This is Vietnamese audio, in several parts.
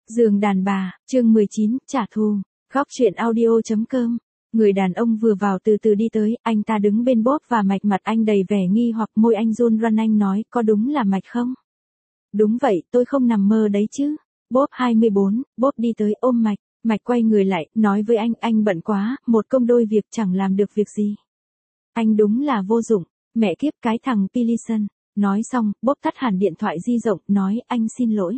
Giường đàn bà, chương 19, trả thù. Góc truyện audio.com. Người đàn ông vừa vào từ từ đi tới, anh ta đứng bên Bob và Mạch, mặt anh đầy vẻ nghi hoặc, môi anh run run. Anh nói, có đúng là Mạch không? Đúng vậy, tôi không nằm mơ đấy chứ. Bob 24, Bob đi tới ôm Mạch. Mạch quay người lại, nói với anh bận quá, một công đôi việc chẳng làm được việc gì. Anh đúng là vô dụng, mẹ kiếp cái thằng Pilison. Nói xong, Bob tắt hẳn điện thoại di động, nói anh xin lỗi.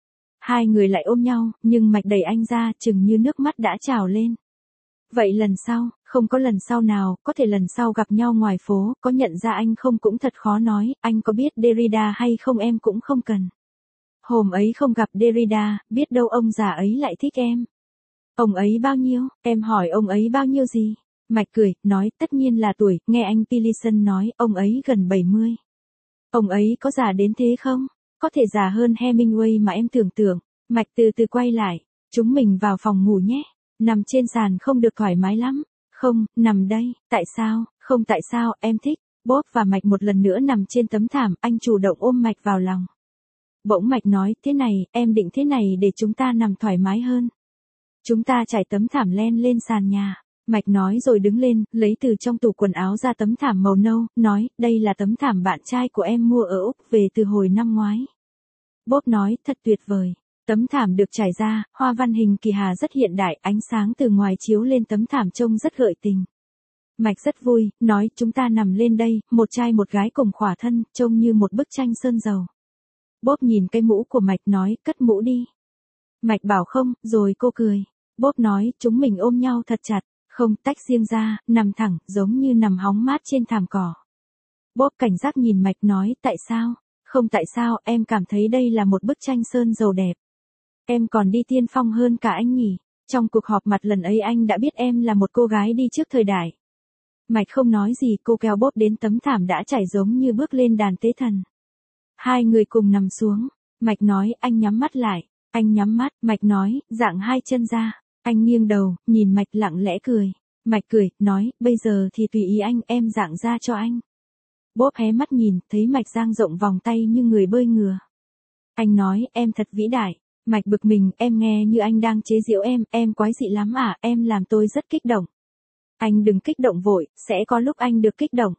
Hai người lại ôm nhau, nhưng Mạch đẩy anh ra, chừng như nước mắt đã trào lên. Vậy lần sau, không có lần sau nào, có thể lần sau gặp nhau ngoài phố, có nhận ra anh không cũng thật khó nói, anh có biết Derrida hay không em cũng không cần. Hôm ấy không gặp Derrida, biết đâu ông già ấy lại thích em. Ông ấy bao nhiêu, em hỏi ông ấy bao nhiêu gì? Mạch cười, nói tất nhiên là tuổi, nghe anh Pilison nói, ông ấy gần 70. Ông ấy có già đến thế không? Có thể già hơn Hemingway mà em tưởng tượng. Mạch từ từ quay lại, chúng mình vào phòng ngủ nhé. Nằm trên sàn không được thoải mái lắm. Không, nằm đây, tại sao? Không tại sao, em thích. Bob và Mạch một lần nữa nằm trên tấm thảm, anh chủ động ôm Mạch vào lòng. Bỗng Mạch nói, thế này, em định thế này để chúng ta nằm thoải mái hơn. Chúng ta trải tấm thảm len lên sàn nhà. Mạch nói rồi đứng lên, lấy từ trong tủ quần áo ra tấm thảm màu nâu, nói, đây là tấm thảm bạn trai của em mua ở Úc về từ hồi năm ngoái. Bob nói, thật tuyệt vời. Tấm thảm được trải ra, hoa văn hình kỳ hà rất hiện đại, ánh sáng từ ngoài chiếu lên tấm thảm trông rất gợi tình. Mạch rất vui, nói, chúng ta nằm lên đây, một trai một gái cùng khỏa thân, trông như một bức tranh sơn dầu. Bob nhìn cái mũ của Mạch nói, cất mũ đi. Mạch bảo không, rồi cô cười. Bob nói, chúng mình ôm nhau thật chặt. Không, tách riêng ra, nằm thẳng, giống như nằm hóng mát trên thảm cỏ. Bob cảnh giác nhìn Mạch nói, tại sao? Không tại sao, em cảm thấy đây là một bức tranh sơn dầu đẹp. Em còn đi tiên phong hơn cả anh nhỉ. Trong cuộc họp mặt lần ấy anh đã biết em là một cô gái đi trước thời đại. Mạch không nói gì, cô kéo Bob đến tấm thảm đã trải giống như bước lên đàn tế thần. Hai người cùng nằm xuống. Mạch nói, anh nhắm mắt lại. Anh nhắm mắt, Mạch nói, dạng hai chân ra. Anh nghiêng đầu, nhìn Mạch lặng lẽ cười. Mạch cười, nói, bây giờ thì tùy ý anh, em dạng ra cho anh. Bob hé mắt nhìn, thấy Mạch dang rộng vòng tay như người bơi ngửa. Anh nói, em thật vĩ đại. Mạch bực mình, em nghe như anh đang chế giễu em quái dị lắm à, em làm tôi rất kích động. Anh đừng kích động vội, sẽ có lúc anh được kích động.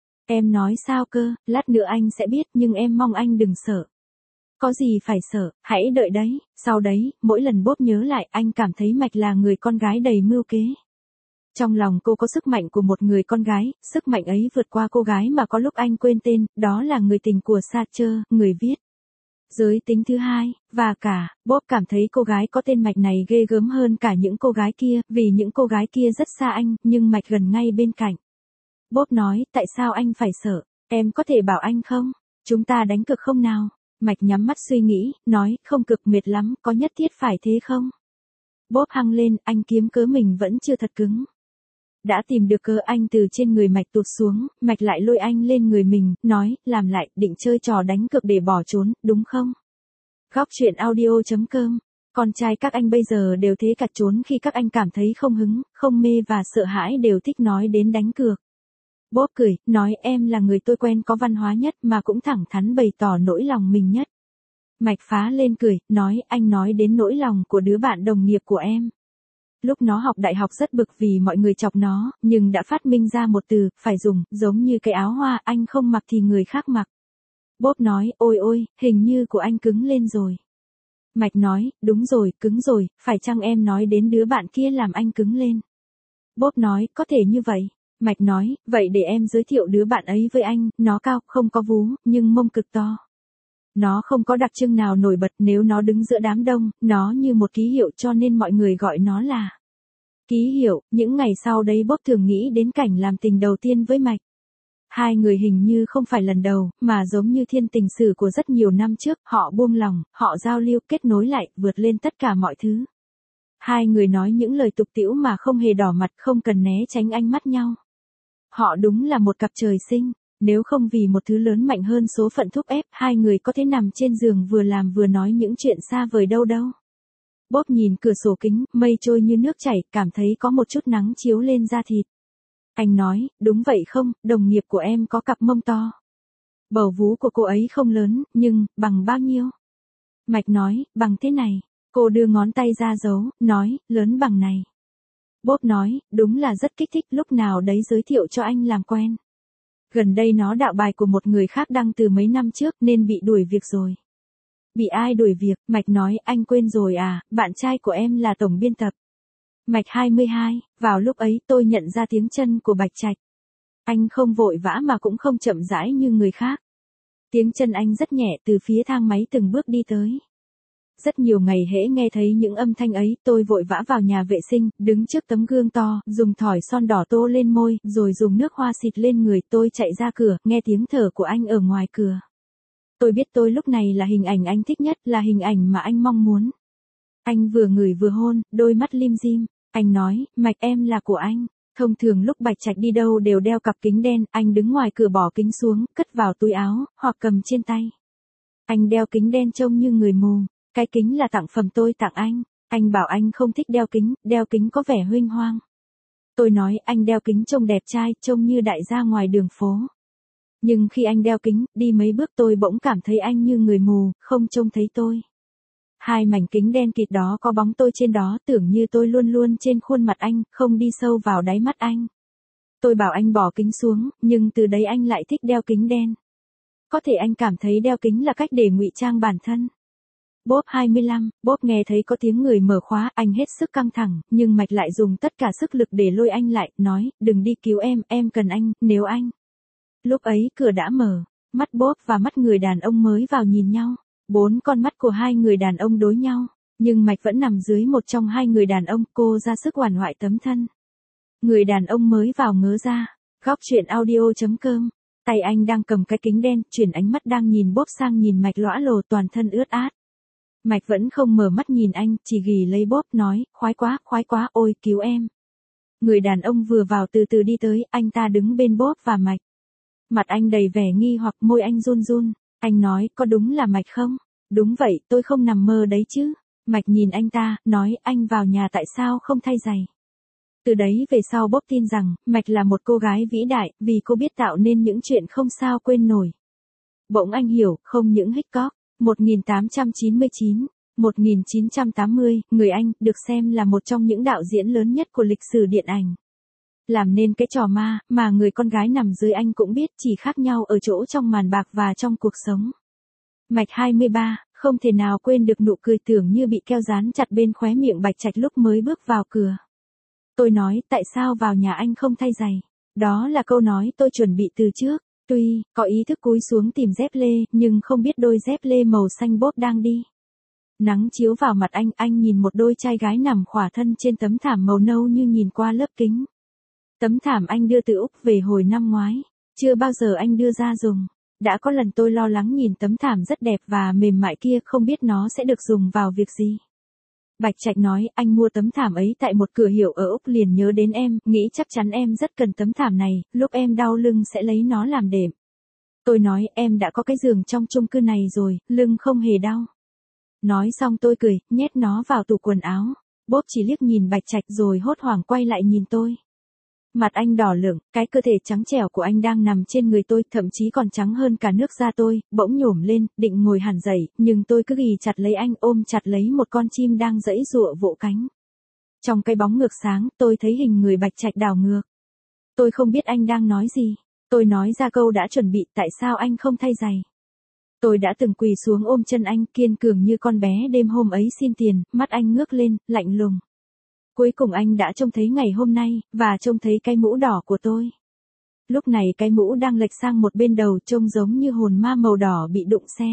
Em nói sao cơ, lát nữa anh sẽ biết, nhưng em mong anh đừng sợ. Có gì phải sợ, hãy đợi đấy. Sau đấy, mỗi lần Bob nhớ lại, anh cảm thấy Mạch là người con gái đầy mưu kế. Trong lòng cô có sức mạnh của một người con gái, sức mạnh ấy vượt qua cô gái mà có lúc anh quên tên, đó là người tình của Sartre, người viết Giới tính thứ hai, và cả, Bob cảm thấy cô gái có tên Mạch này ghê gớm hơn cả những cô gái kia, vì những cô gái kia rất xa anh, nhưng Mạch gần ngay bên cạnh. Bob nói, tại sao anh phải sợ, em có thể bảo anh không? Chúng ta đánh cược không nào? Mạch nhắm mắt suy nghĩ, nói, không cực mệt lắm, có nhất thiết phải thế không? Bob hăng lên, anh kiếm cớ mình vẫn chưa thật cứng. Đã tìm được cớ, anh từ trên người Mạch tụt xuống, Mạch lại lôi anh lên người mình, nói, làm lại, định chơi trò đánh cược để bỏ trốn, đúng không? Góc truyện audio.com. Con trai các anh bây giờ đều thế cả, trốn khi các anh cảm thấy không hứng, không mê và sợ hãi đều thích nói đến đánh cược. Bob cười, nói em là người tôi quen có văn hóa nhất mà cũng thẳng thắn bày tỏ nỗi lòng mình nhất. Mạch phá lên cười, nói anh nói đến nỗi lòng của đứa bạn đồng nghiệp của em. Lúc nó học đại học rất bực vì mọi người chọc nó, nhưng đã phát minh ra một từ, phải dùng, giống như cái áo hoa, anh không mặc thì người khác mặc. Bob nói, ôi ôi, hình như của anh cứng lên rồi. Mạch nói, đúng rồi, cứng rồi, phải chăng em nói đến đứa bạn kia làm anh cứng lên? Bob nói, có thể như vậy. Mạch nói, vậy để em giới thiệu đứa bạn ấy với anh, nó cao, không có vú, nhưng mông cực to. Nó không có đặc trưng nào nổi bật, nếu nó đứng giữa đám đông, nó như một ký hiệu cho nên mọi người gọi nó là ký hiệu. Những ngày sau đấy Bob thường nghĩ đến cảnh làm tình đầu tiên với Mạch. Hai người hình như không phải lần đầu, mà giống như thiên tình sử của rất nhiều năm trước, họ buông lòng, họ giao lưu, kết nối lại, vượt lên tất cả mọi thứ. Hai người nói những lời tục tĩu mà không hề đỏ mặt, không cần né tránh ánh mắt nhau. Họ đúng là một cặp trời sinh. Nếu không vì một thứ lớn mạnh hơn số phận thúc ép, hai người có thể nằm trên giường vừa làm vừa nói những chuyện xa vời đâu đâu. Bob nhìn cửa sổ kính, mây trôi như nước chảy, cảm thấy có một chút nắng chiếu lên da thịt. Anh nói, đúng vậy không, đồng nghiệp của em có cặp mông to. Bầu vú của cô ấy không lớn, nhưng, bằng bao nhiêu? Mạch nói, bằng thế này. Cô đưa ngón tay ra dấu, nói, lớn bằng này. Bob nói, đúng là rất kích thích, lúc nào đấy giới thiệu cho anh làm quen. Gần đây nó đạo bài của một người khác đăng từ mấy năm trước nên bị đuổi việc rồi. Bị ai đuổi việc? Mạch nói, anh quên rồi à, bạn trai của em là tổng biên tập. Mạch 22, vào lúc ấy tôi nhận ra tiếng chân của Bạch Trạch. Anh không vội vã mà cũng không chậm rãi như người khác. Tiếng chân anh rất nhẹ từ phía thang máy từng bước đi tới. Rất nhiều ngày hễ nghe thấy những âm thanh ấy, tôi vội vã vào nhà vệ sinh, đứng trước tấm gương to, dùng thỏi son đỏ tô lên môi, rồi dùng nước hoa xịt lên người. Tôi chạy ra cửa, nghe tiếng thở của anh ở ngoài cửa. Tôi biết tôi lúc này là hình ảnh anh thích nhất, là hình ảnh mà anh mong muốn. Anh vừa ngửi vừa hôn, đôi mắt lim dim. Anh nói, Mạch em là của anh. Thông thường lúc Bạch Trạch đi đâu đều đeo cặp kính đen, anh đứng ngoài cửa bỏ kính xuống, cất vào túi áo, hoặc cầm trên tay. Anh đeo kính đen trông như người mù. Cái kính là tặng phẩm tôi tặng anh. Anh bảo anh không thích đeo kính có vẻ huênh hoang. Tôi nói anh đeo kính trông đẹp trai, trông như đại gia ngoài đường phố. Nhưng khi anh đeo kính, đi mấy bước tôi bỗng cảm thấy anh như người mù, không trông thấy tôi. Hai mảnh kính đen kịt đó có bóng tôi trên đó, tưởng như tôi luôn luôn trên khuôn mặt anh, không đi sâu vào đáy mắt anh. Tôi bảo anh bỏ kính xuống, nhưng từ đấy anh lại thích đeo kính đen. Có thể anh cảm thấy đeo kính là cách để ngụy trang bản thân. Bob 25, Bob nghe thấy có tiếng người mở khóa, anh hết sức căng thẳng, nhưng Mạch lại dùng tất cả sức lực để lôi anh lại, nói, đừng đi cứu em cần anh, nếu anh. Lúc ấy cửa đã mở, mắt Bob và mắt người đàn ông mới vào nhìn nhau, 4 con mắt của hai người đàn ông đối nhau, nhưng Mạch vẫn nằm dưới một trong hai người đàn ông, cô ra sức oằn oại tấm thân. Người đàn ông mới vào ngớ ra, góc chuyện audio.com, tay anh đang cầm cái kính đen, chuyển ánh mắt đang nhìn Bob sang nhìn Mạch lõa lồ toàn thân ướt át. Mạch vẫn không mở mắt nhìn anh, chỉ ghì lấy Bob nói, khoái quá, ôi cứu em. Người đàn ông vừa vào từ từ đi tới, anh ta đứng bên Bob và Mạch. Mặt anh đầy vẻ nghi hoặc môi anh run run, anh nói, có đúng là Mạch không? Đúng vậy, tôi không nằm mơ đấy chứ. Mạch nhìn anh ta, nói, anh vào nhà tại sao không thay giày? Từ đấy về sau Bob tin rằng, Mạch là một cô gái vĩ đại, vì cô biết tạo nên những chuyện không sao quên nổi. Bỗng anh hiểu, không những Hitchcock. 1899, 1980, người Anh, được xem là một trong những đạo diễn lớn nhất của lịch sử điện ảnh. Làm nên cái trò ma, mà người con gái nằm dưới anh cũng biết, chỉ khác nhau ở chỗ trong màn bạc và trong cuộc sống. Mạch 23, không thể nào quên được nụ cười tưởng như bị keo dán chặt bên khóe miệng Bạch Trạch lúc mới bước vào cửa. Tôi nói, tại sao vào nhà anh không thay giày? Đó là câu nói tôi chuẩn bị từ trước. Tuy, có ý thức cúi xuống tìm dép lê, nhưng không biết đôi dép lê màu xanh Bob đang đi. Nắng chiếu vào mặt anh nhìn một đôi trai gái nằm khỏa thân trên tấm thảm màu nâu như nhìn qua lớp kính. Tấm thảm anh đưa từ Úc về hồi năm ngoái, chưa bao giờ anh đưa ra dùng. Đã có lần tôi lo lắng nhìn tấm thảm rất đẹp và mềm mại kia, không biết nó sẽ được dùng vào việc gì. Bạch Trạch nói, anh mua tấm thảm ấy tại một cửa hiệu ở Úc liền nhớ đến em, nghĩ chắc chắn em rất cần tấm thảm này, lúc em đau lưng sẽ lấy nó làm đệm. Tôi nói, em đã có cái giường trong chung cư này rồi, lưng không hề đau. Nói xong tôi cười, nhét nó vào tủ quần áo. Bob chỉ liếc nhìn Bạch Trạch rồi hốt hoảng quay lại nhìn tôi. Mặt anh đỏ lửng, cái cơ thể trắng trẻo của anh đang nằm trên người tôi, thậm chí còn trắng hơn cả nước da tôi, bỗng nhổm lên, định ngồi hẳn dậy, nhưng tôi cứ ghì chặt lấy anh, ôm chặt lấy một con chim đang giãy giụa vỗ cánh. Trong cái bóng ngược sáng, tôi thấy hình người Bạch Trạch đảo ngược. Tôi không biết anh đang nói gì. Tôi nói ra câu đã chuẩn bị, tại sao anh không thay giày? Tôi đã từng quỳ xuống ôm chân anh, kiên cường như con bé đêm hôm ấy xin tiền, mắt anh ngước lên, lạnh lùng. Cuối cùng anh đã trông thấy ngày hôm nay, và trông thấy cái mũ đỏ của tôi. Lúc này cái mũ đang lệch sang một bên đầu, trông giống như hồn ma màu đỏ bị đụng xe.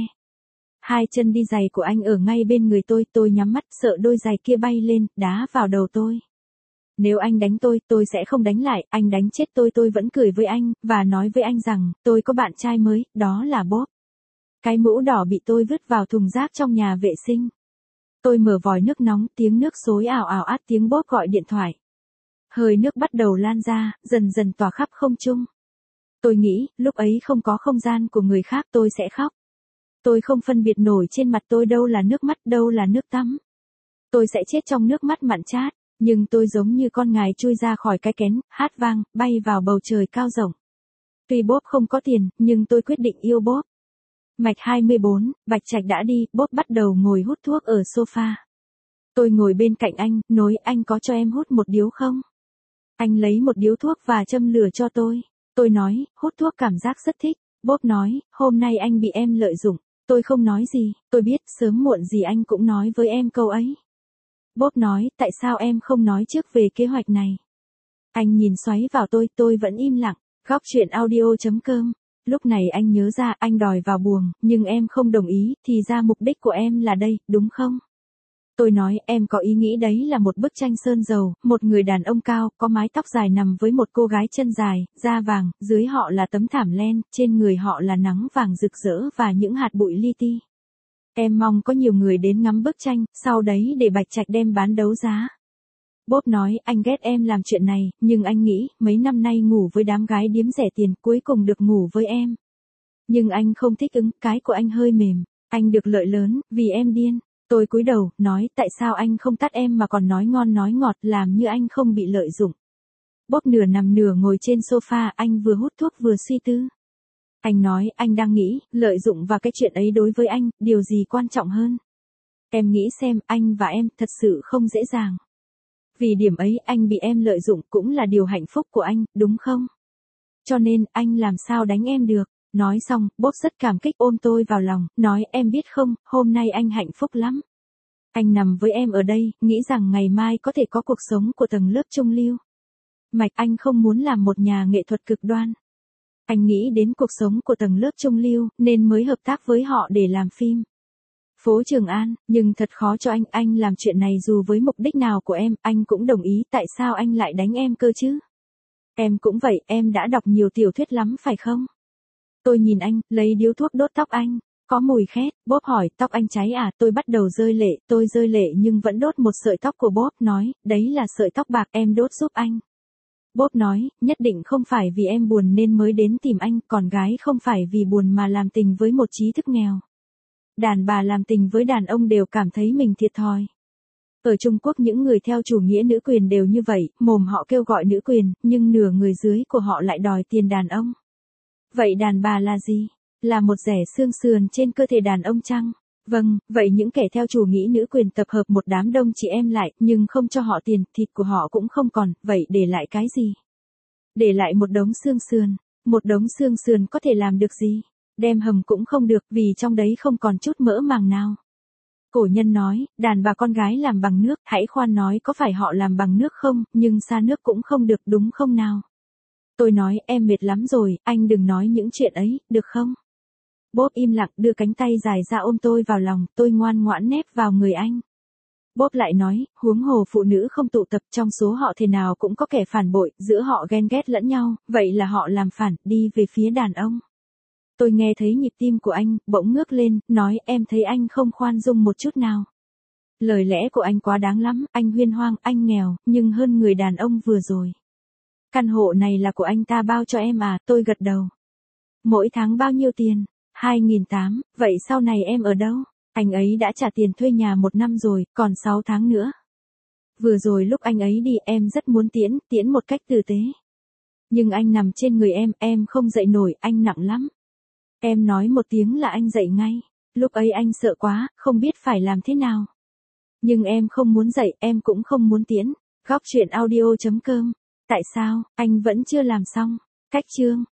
Hai chân đi giày của anh ở ngay bên người tôi nhắm mắt, sợ đôi giày kia bay lên, đá vào đầu tôi. Nếu anh đánh tôi sẽ không đánh lại, anh đánh chết tôi vẫn cười với anh, và nói với anh rằng, tôi có bạn trai mới, đó là Bob. Cái mũ đỏ bị tôi vứt vào thùng rác trong nhà vệ sinh. Tôi mở vòi nước nóng, tiếng nước xối ào ào át, tiếng Bob gọi điện thoại. Hơi nước bắt đầu lan ra, dần dần tỏa khắp không trung. Tôi nghĩ, lúc ấy không có không gian của người khác tôi sẽ khóc. Tôi không phân biệt nổi trên mặt tôi đâu là nước mắt, đâu là nước tắm. Tôi sẽ chết trong nước mắt mặn chát, nhưng tôi giống như con ngài chui ra khỏi cái kén, hát vang, bay vào bầu trời cao rộng. Tuy Bob không có tiền, nhưng tôi quyết định yêu Bob. Mạch 24, Bạch Trạch đã đi, Bob bắt đầu ngồi hút thuốc ở sofa. Tôi ngồi bên cạnh anh, nói anh có cho em hút một điếu không? Anh lấy một điếu thuốc và châm lửa cho tôi. Tôi nói, hút thuốc cảm giác rất thích. Bob nói, hôm nay anh bị em lợi dụng. Tôi không nói gì, tôi biết sớm muộn gì anh cũng nói với em câu ấy. Bob nói, tại sao em không nói trước về kế hoạch này? Anh nhìn xoáy vào tôi vẫn im lặng. Góc chuyện audio.com. Lúc này anh nhớ ra anh đòi vào buồng, nhưng em không đồng ý, thì ra mục đích của em là đây, đúng không? Tôi nói, em có ý nghĩ đấy là một bức tranh sơn dầu, một người đàn ông cao, có mái tóc dài nằm với một cô gái chân dài, da vàng, dưới họ là tấm thảm len, trên người họ là nắng vàng rực rỡ và những hạt bụi li ti. Em mong có nhiều người đến ngắm bức tranh, sau đấy để Bạch Trạch đem bán đấu giá. Bob nói, anh ghét em làm chuyện này, nhưng anh nghĩ, mấy năm nay ngủ với đám gái điếm rẻ tiền, cuối cùng được ngủ với em. Nhưng anh không thích ứng, cái của anh hơi mềm, anh được lợi lớn, vì em điên. Tôi cúi đầu, nói, tại sao anh không tắt em mà còn nói ngon nói ngọt, làm như anh không bị lợi dụng. Bob nửa nằm nửa ngồi trên sofa, anh vừa hút thuốc vừa suy tư. Anh nói, anh đang nghĩ, lợi dụng và cái chuyện ấy đối với anh, điều gì quan trọng hơn? Em nghĩ xem, anh và em, thật sự không dễ dàng. Vì điểm ấy, anh bị em lợi dụng cũng là điều hạnh phúc của anh, đúng không? Cho nên, anh làm sao đánh em được? Nói xong, Bob rất cảm kích ôm tôi vào lòng, nói, em biết không, hôm nay anh hạnh phúc lắm. Anh nằm với em ở đây, nghĩ rằng ngày mai có thể có cuộc sống của tầng lớp trung lưu. Mạch, anh không muốn làm một nhà nghệ thuật cực đoan. Anh nghĩ đến cuộc sống của tầng lớp trung lưu, nên mới hợp tác với họ để làm phim. Phố Trường An, nhưng thật khó cho anh làm chuyện này dù với mục đích nào của em, anh cũng đồng ý, tại sao anh lại đánh em cơ chứ? Em cũng vậy, em đã đọc nhiều tiểu thuyết lắm phải không? Tôi nhìn anh, lấy điếu thuốc đốt tóc anh. Có mùi khét, Bob hỏi, tóc anh cháy à? Tôi bắt đầu rơi lệ, tôi rơi lệ nhưng vẫn đốt một sợi tóc của Bob, nói, đấy là sợi tóc bạc, em đốt giúp anh. Bob nói, nhất định không phải vì em buồn nên mới đến tìm anh, còn gái không phải vì buồn mà làm tình với một trí thức nghèo. Đàn bà làm tình với đàn ông đều cảm thấy mình thiệt thòi. Ở Trung Quốc những người theo chủ nghĩa nữ quyền đều như vậy, mồm họ kêu gọi nữ quyền, nhưng nửa người dưới của họ lại đòi tiền đàn ông. Vậy đàn bà là gì? Là một rẻ xương sườn trên cơ thể đàn ông chăng? Vâng, vậy những kẻ theo chủ nghĩa nữ quyền tập hợp một đám đông chị em lại, nhưng không cho họ tiền, thịt của họ cũng không còn, vậy để lại cái gì? Để lại một đống xương sườn. Một đống xương sườn có thể làm được gì? Đem hầm cũng không được, vì trong đấy không còn chút mỡ màng nào. Cổ nhân nói, đàn bà con gái làm bằng nước, hãy khoan nói có phải họ làm bằng nước không, nhưng xa nước cũng không được, đúng không nào? Tôi nói, em mệt lắm rồi, anh đừng nói những chuyện ấy, được không? Bob im lặng đưa cánh tay dài ra ôm tôi vào lòng, tôi ngoan ngoãn nép vào người anh. Bob lại nói, huống hồ phụ nữ không tụ tập, trong số họ thế nào cũng có kẻ phản bội, giữa họ ghen ghét lẫn nhau, vậy là họ làm phản, đi về phía đàn ông. Tôi nghe thấy nhịp tim của anh, bỗng ngước lên, nói, em thấy anh không khoan dung một chút nào. Lời lẽ của anh quá đáng lắm, anh huyên hoang, anh nghèo, nhưng hơn người đàn ông vừa rồi. Căn hộ này là của anh ta bao cho em à? Tôi gật đầu. Mỗi tháng bao nhiêu tiền? 2.800, vậy sau này em ở đâu? Anh ấy đã trả tiền thuê nhà 1 năm rồi, còn 6 tháng nữa. Vừa rồi lúc anh ấy đi em rất muốn tiễn một cách tử tế. Nhưng anh nằm trên người em không dậy nổi, anh nặng lắm. Em nói một tiếng là anh dậy ngay. Lúc ấy anh sợ quá, không biết phải làm thế nào. Nhưng em không muốn dậy, em cũng không muốn tiễn. Góc chuyện audio.com. Tại sao, anh vẫn chưa làm xong? Cách chương.